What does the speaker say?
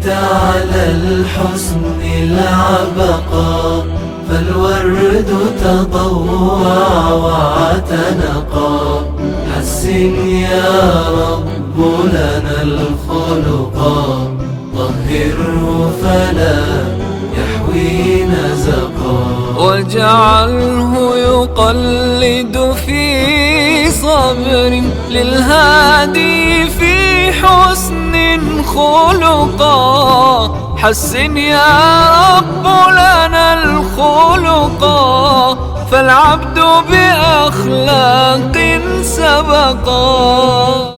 على الحسن العبقى، فالورد تضوع واعتنقا. حسن يا رب لنا الخلقا، طهره فلا يحوي نزقا. واجعله يقلد في صبر للهادي في حسن خلقا. حسن يا رب لنا الخلقا، فالعبد بأخلاق سبقا.